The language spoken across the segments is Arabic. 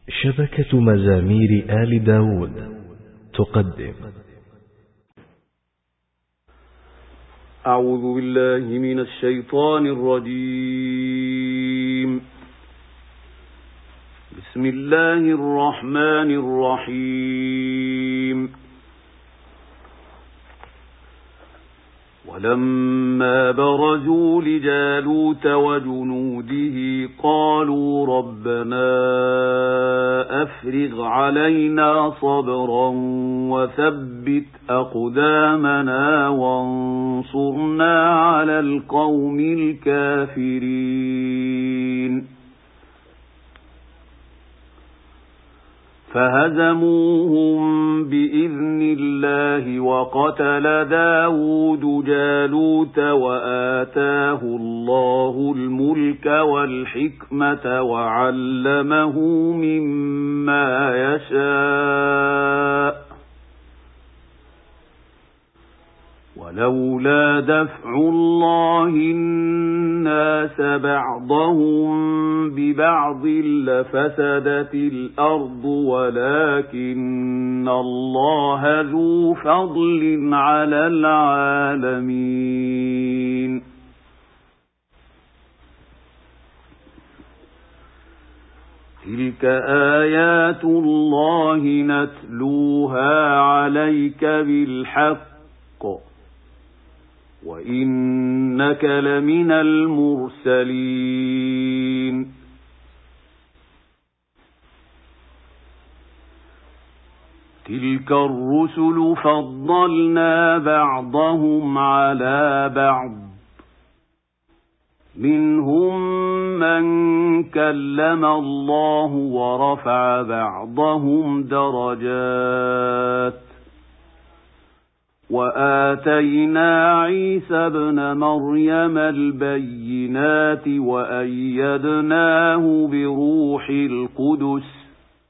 شبكة مزامير آل داود تقدم. أعوذ بالله من الشيطان الرجيم. بسم الله الرحمن الرحيم. ولما برزوا لجالوت وجنوده قالوا ربنا أفرغ علينا صبرا وثبت أقدامنا وانصرنا على القوم الكافرين. فهزموهم بإذن الله وقتل داود جالوت وآتاه الله الملك والحكمة وعلمه مما يشاء. ولولا دفع الله الناس بعضهم ببعض لفسدت الأرض ولكن الله ذو فضل على العالمين. تلك آيات الله نتلوها عليك بالحق وإنك لمن المرسلين. تلك الرسل فضلنا بعضهم على بعض منهم من كلم الله ورفع بعضهم درجات وآتينا عيسى ابن مريم البينات وأيدناه بروح القدس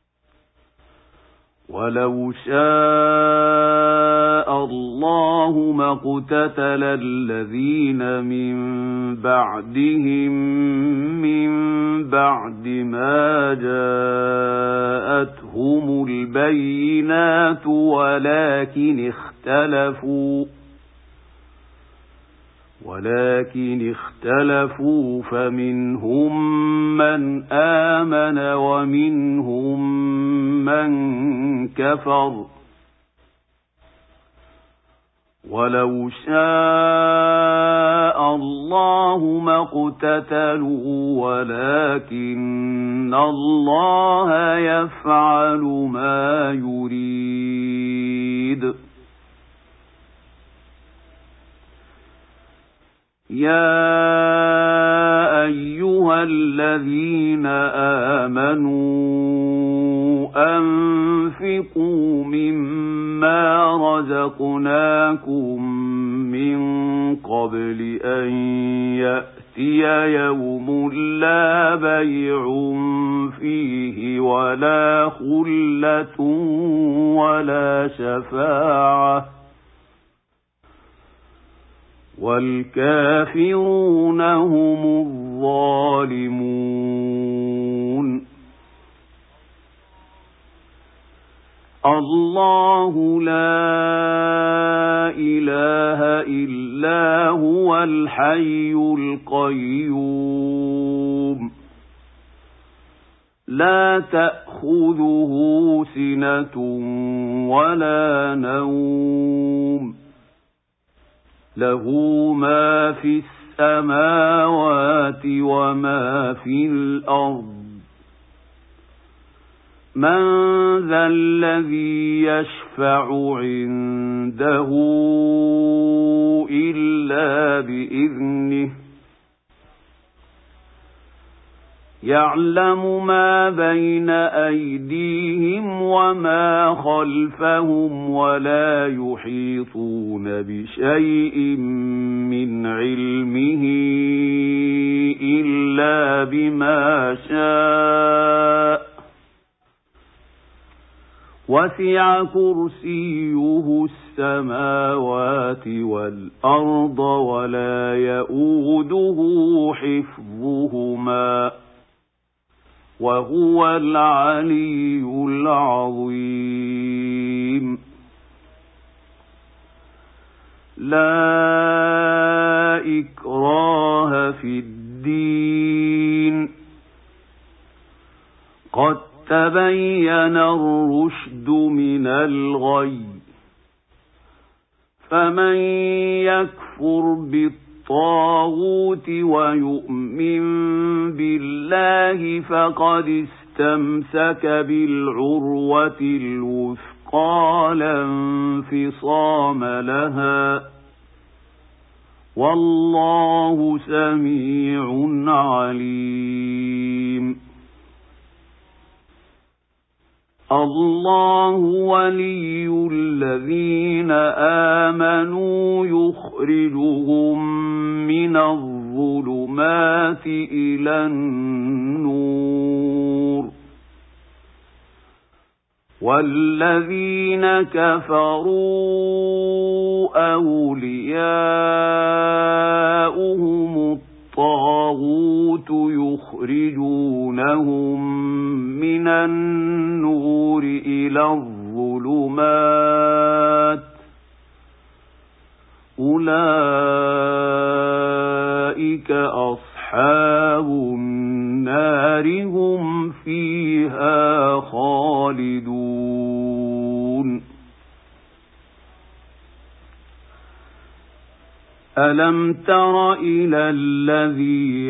ولو شاء الله ما اقتتل الذين من بعدهم من بعد ما جاءتهم البينات ولكن اختلفوا فمنهم من آمن ومنهم من كفر. ولو شاء الله ما اقتتلوا ولكن الله يفعل ما يريد. يا أيها الذين آمنوا أنفقوا مما رزقناكم من قبل أن يأتي يوم لا بيع فيه ولا خلة ولا شفاعة والكافرون هم الظالمون. الله لا إله إلا هو الحي القيوم لا تأخذه سنة ولا نوم له ما في السماوات وما في الأرض. من ذا الذي يشفع عنده إلا بإذنه يعلم ما بين أيديهم وما خلفهم ولا يحيطون بشيء من علمه إلا بما شاء وسع كرسيه السماوات والأرض ولا يؤوده حفظهما وهو العلي العظيم. لا إكراه في الدين، قد تبين الرشد من الغي، فمن يكفر بالطاغوت ويؤمن بالله فقد استمسك بالعروة الوثقى لا انفصام لها، والله سميع عليم. الله ولي الذين آمنوا يخرجهم من الظلمات إلى النور، والذين كفروا أولياؤهم الطاغوت يخرجونهم من النور إلى الظلمات، أولئك أصحاب النار هم فيها خالدون. ألم تر إلى الذي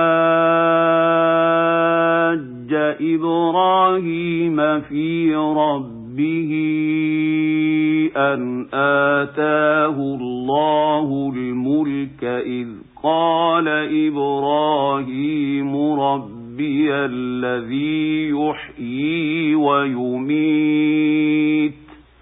حاج إبراهيم في ربه أن آتاه الله الملك إذ قال إبراهيم ربي الذي يحيي ويميت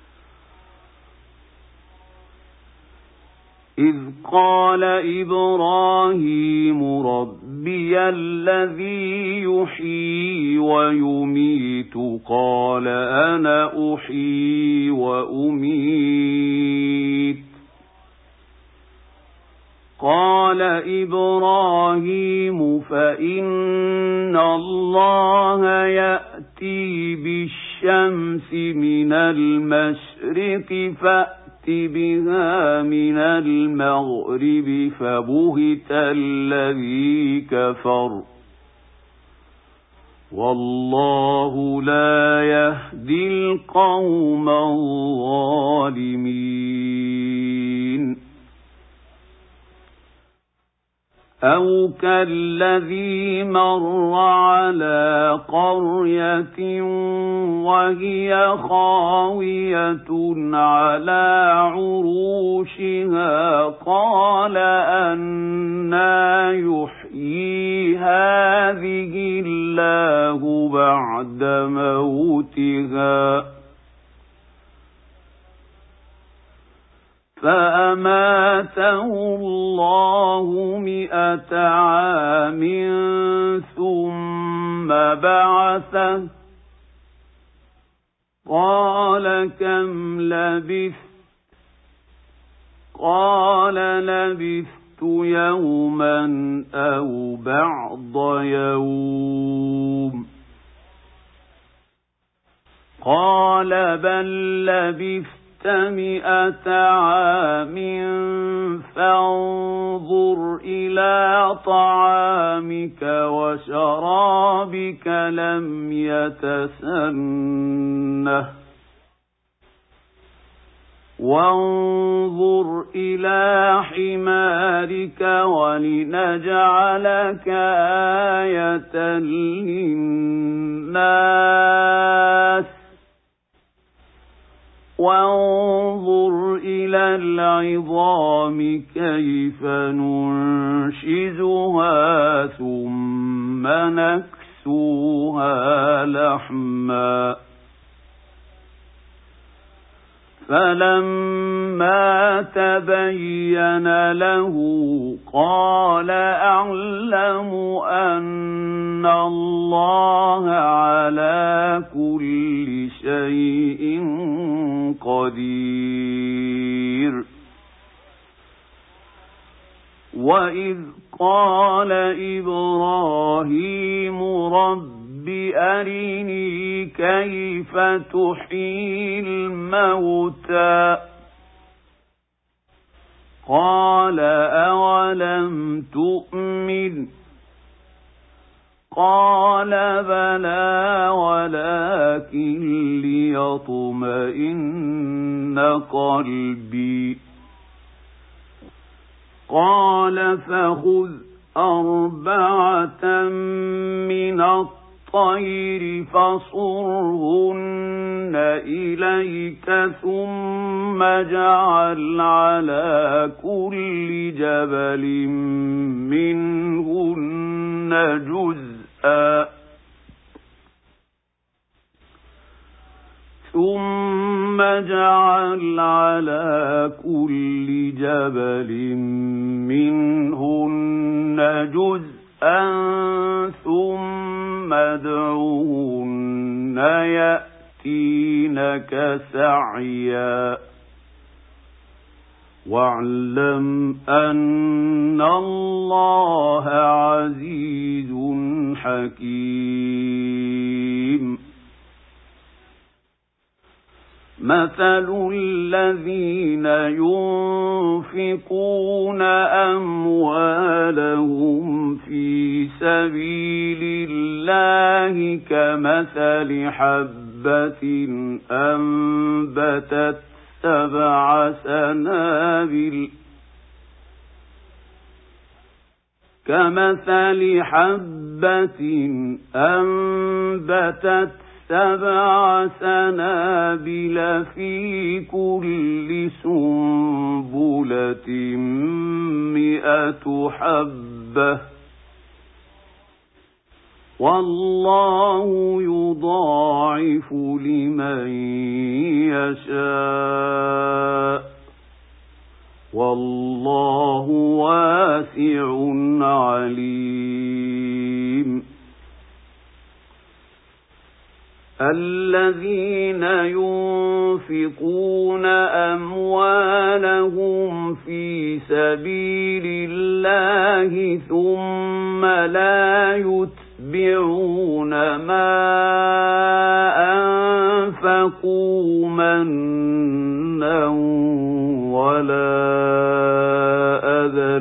إذ قال إبراهيم ربي الذي يحيي ويميت قال أنا أحيي وأميت قال إبراهيم فإن الله يأتي بالشمس من المشرق فأت بها من المغرب فبهت الذي كفر والله لا يهدي القوم الظالمين. أو كالذي مر على قرية وهي خاوية على عروشها قال أنى يحيي هذه الله بعد موتها فأماته الله 100 عام ثم بعثه قال كم لبثت قال لبثت يوما أو بعض يوم قال بل لبثت 100 عام فانظر إلى طعامك وشرابك لم يتسنه وانظر إلى حمارك ولنجعلك آية للناس وانظر إلى العظام كيف ننشزها ثم نكسوها لحما فلما تبين له قال أعلم أن الله على كل شيء قدير. وإذ قال إبراهيم رب أرني كيف تحيي الموتى قال أولم تؤمن قال بلى ولكن ليطمئن قلبي قال فخذ 4 من الطير فصرهن إليك ثم اجعل على كل جبل منهن جزءا ثم اجعل على كل جبل منهن جزءا ثم ادعوهن يأتينك سعيا واعلم أن الله عزيز حكيم مثل الذين ينفقون أموالهم في سبيل الله كمثل حبة أنبتت 7 سنابل كمثل حبة أنبتت 7 سنابل في كل سنبلة 100 حبة والله يضاعف لمن يشاء والله واسع عليم الذين ينفقون أموالهم في سبيل الله ثم لا يتبعون ما أنفقوا منا ولا أذى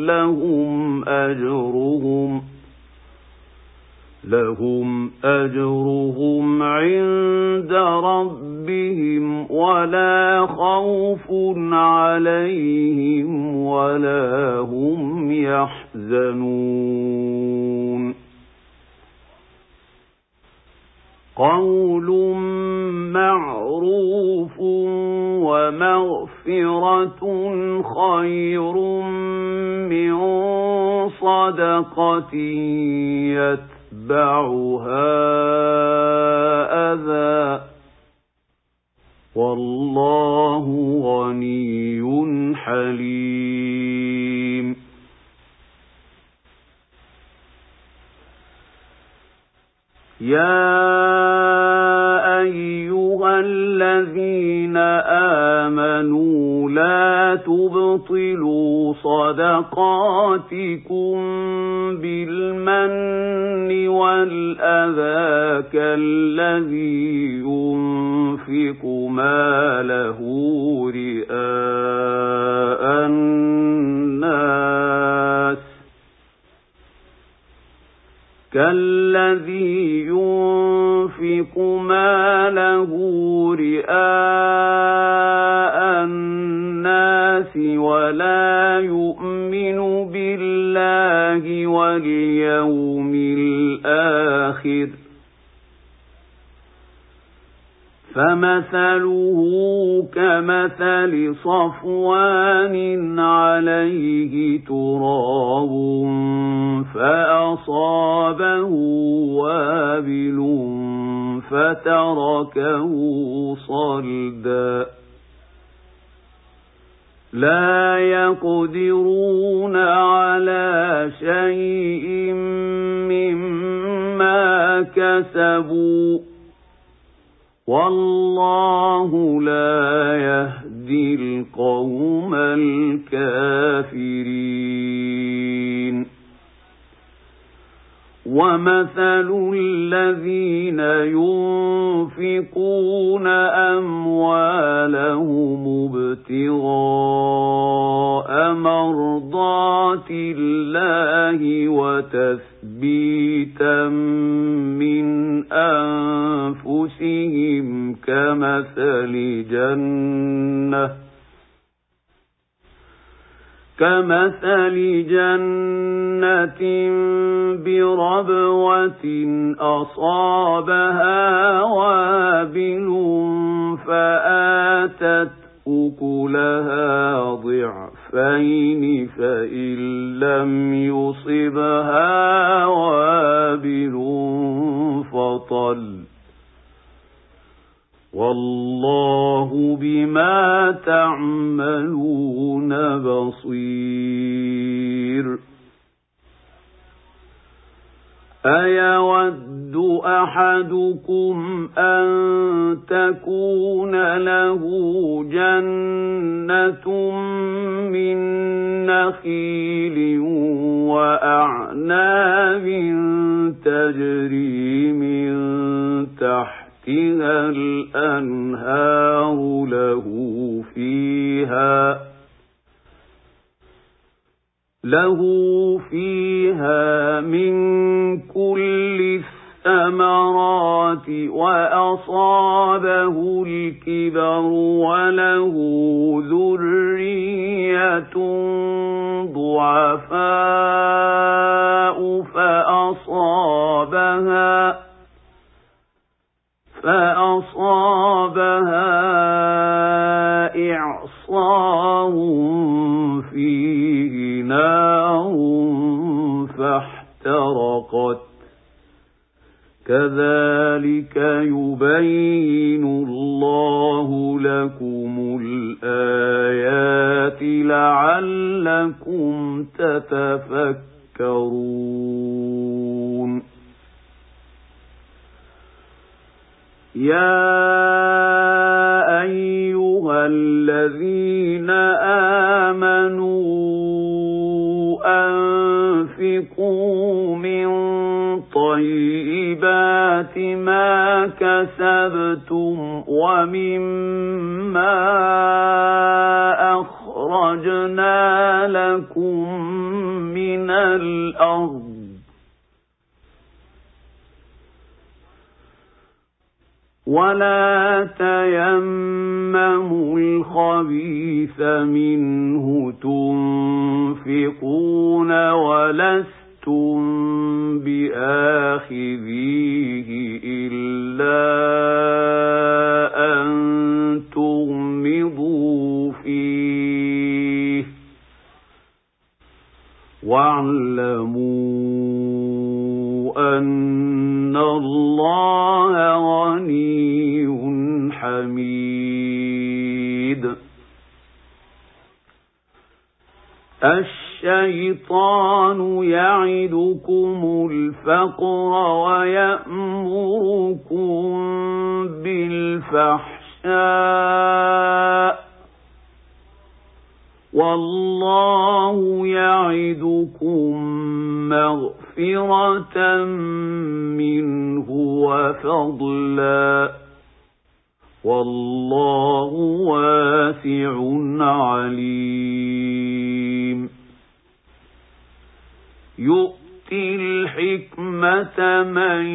لهم أجرهم عند ربهم ولا خوف عليهم ولا هم يحزنون قول معروف ومغفرة خير من صدقة يتبعها أذى والله غني حليم يا أيها الذين آمنوا لا تبطلوا صدقاتكم بالمن والأذى كالذي ينفق ماله رئاء الناس ولا يؤمن بالله واليوم الآخر فمثله كمثل صفوان عليه تراب فأصابه وابل فتركه صلدا لا يقدرون على شيء مما كسبوا والله لا يهدي القوم الكافرين وَمَثَلُ الَّذِينَ يُنفِقُونَ أَمْوَالَهُمُ ابْتِغَاءَ مَرْضَاتِ اللَّهِ وَتَثْبِيتًا مِّنْ أَنفُسِهِمْ كَمَثَلِ جَنَّةٍ بِرَبْوَةٍ أَصَابَهَا وَابِلٌ فَآتَتْ أُكُلَهَا ضِعْفَيْنِ فَإِن لَّمْ يُصِبْهَا وَابِلٌ فَطَلٌّ وَاللَّهُ بِمَا تَعْمَلُونَ بَصِيرٌ أَيَوَدُّ أَحَدُكُمْ أَن تَكُونَ لَهُ جَنَّةٌ مِّن نَّخِيلٍ وَأَعْنَابٍ تَجْرِي مِن تَحْتِهَا الْأَنْهَارُ له فيها من كل الثمرات وأصابه الكبر وله ذرية ضعفاء فأصابها إعصار فيه نار فاحترقت كذلك يبين الله لكم الآيات لعلكم تتفكرون يا أيها الذين آمنوا أنفقوا من طيبات ما كسبتم ومما أخرجنا لكم من الأرض ولا تيمموا الخبيث منه تنفقون ولستم بآخذيه إلا أن تغمضوا فيه واعلموا أن الله غني حميد الشيطان يعدكم الفقر ويأمركم بالفحشاء والله يعدكم مغفرة منه وفضلا والله واسع عليم يؤتي الحكمة من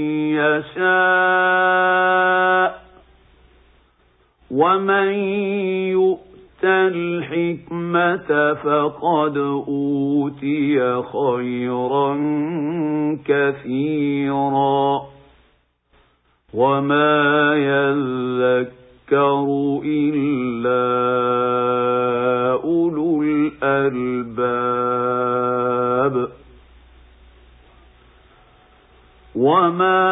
يشاء ومن يؤت الحكمة فقد أوتي خيرا كثيرا وما يذكر إلا أولو الألباب وما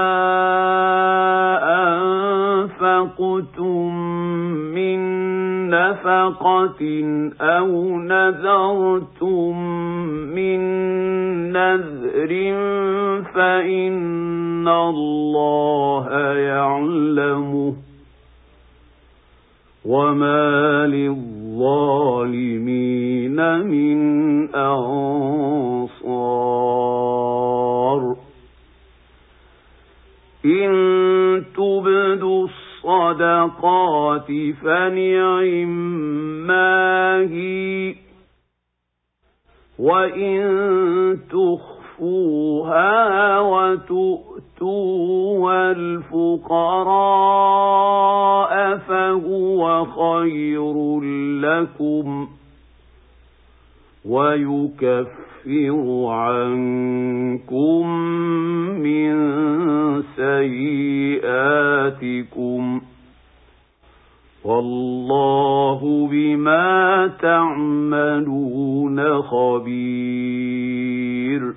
أنفقتم من نفقة أو نذرتم من نذر فإن الله يعلمه وما للظالمين من أنصار إن تبدوا الصدقات فنعما هي، وإن تخفوها وتؤتوها الفقراء فهو خير لكم، ويكفر عنكم من سيئاتكم، والله بما تعملون خبير.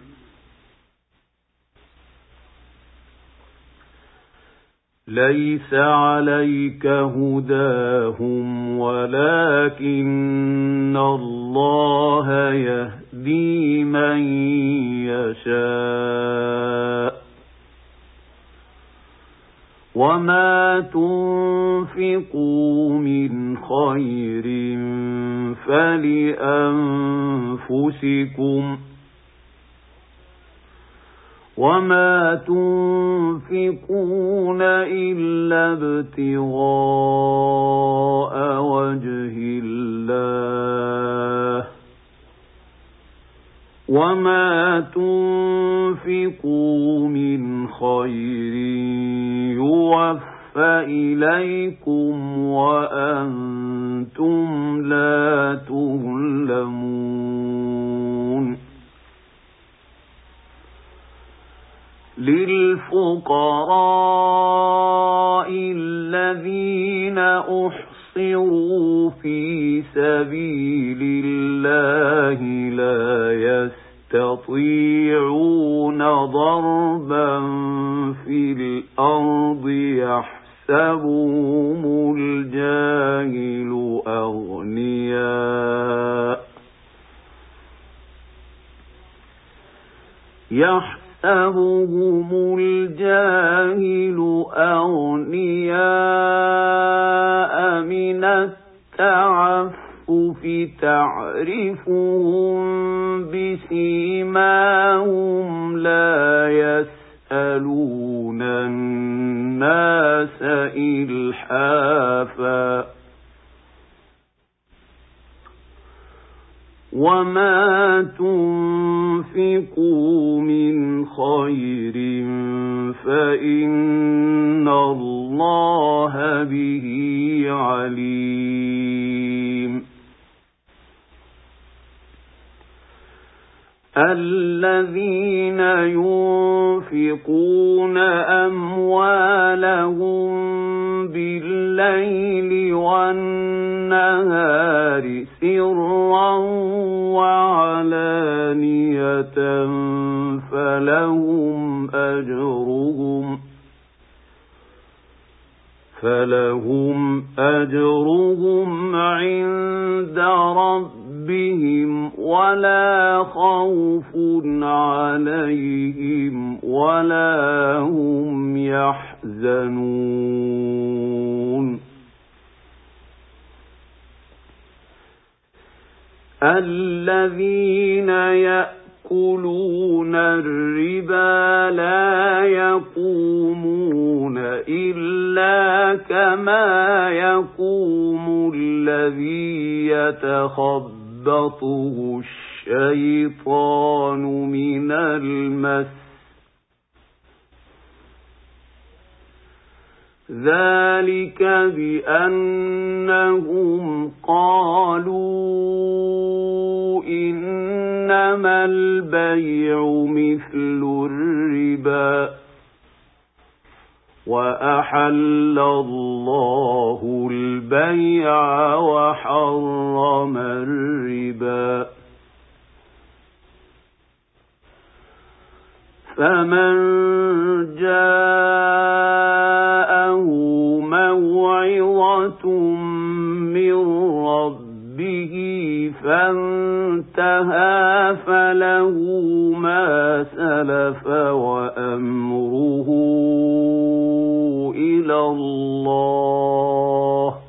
ليس عليك هداهم ولكن الله يهدي من يشاء، وما تنفقوا من خير فلأنفسكم، وما تنفقون إلا ابتغاء وجه الله، وما تنفقوا من خير يوفى إليكم وأنتم لا تظلمون. للفقراء الذين أحصروا في سبيل الله لا يستطيعون ضربا في الأرض يحسبهم الجاهل أغنياء من التعفف تعرفهم بسيماهم لا يسألون الناس إلحافا، وما تنفقوا من خير فإن الله به عليم. الذين ينفقون أموالهم بالليل والنهار سرا وعلانية فلهم أجرهم عند ربهم ولا خوف عليهم ولا هم يحزنون. الذين يأكلون الربا لا يقومون إلا كما يقوم الذي يتخبطه الشيطان من المس، ذلك بأنهم قالوا إنما البيع مثل الربا وأحل الله البيع وحرم الربا، فمن جاءه موعظة من ربه فانتهى فله ما سلف وأمره إلى الله،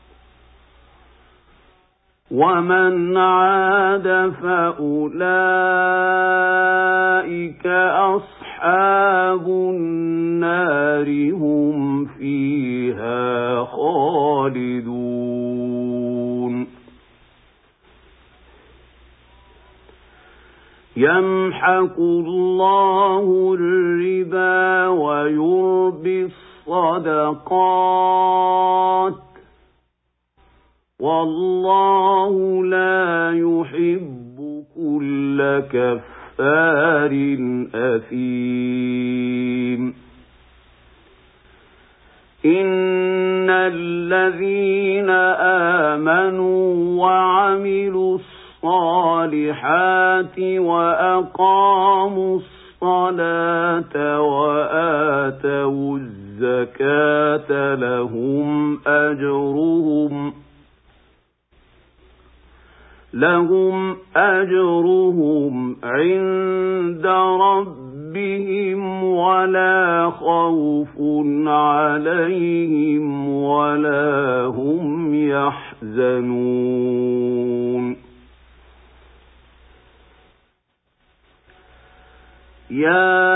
ومن عاد فأولئك أصحاب أصحاب النار هم فيها خالدون يمحق الله الربا ويربي الصدقات والله لا يحب كل كفار أثيم إن الذين آمنوا وعملوا الصالحات وأقاموا الصلاة وآتوا الزكاة لهم أجرهم عند ربهم ولا خوف عليهم ولا هم يحزنون يا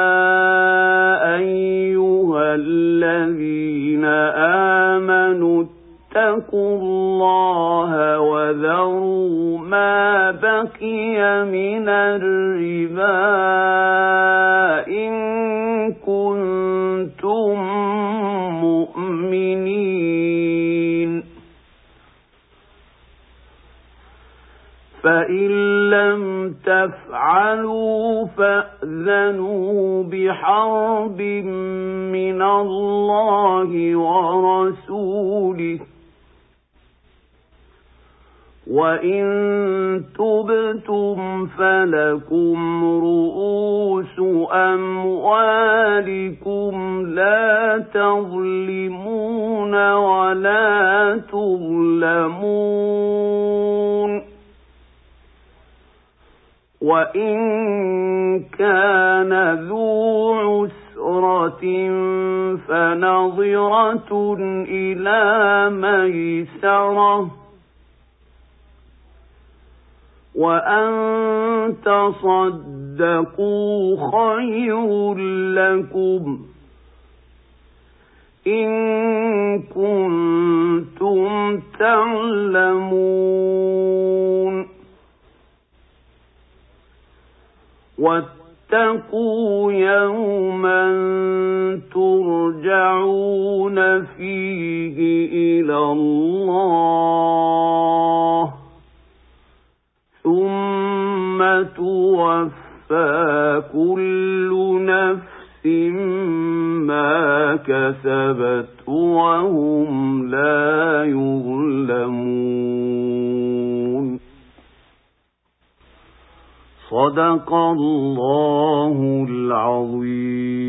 أيها الذين آمنوا اتقوا الله وذروا ما بقي من الربا إن كنتم مؤمنين فإن لم تفعلوا فأذنوا بحرب من الله ورسوله وإن تبتم فلكم رؤوس أموالكم لا تظلمون ولا تظلمون وإن كان ذو عسرة فنظرة إلى ميسرة وأن تصدقوا خير لكم إن كنتم تعلمون واتقوا يوما ترجعون فيه إلى الله ثم توفى كل نفس ما كسبت وهم لا يظلمون صدق الله العظيم.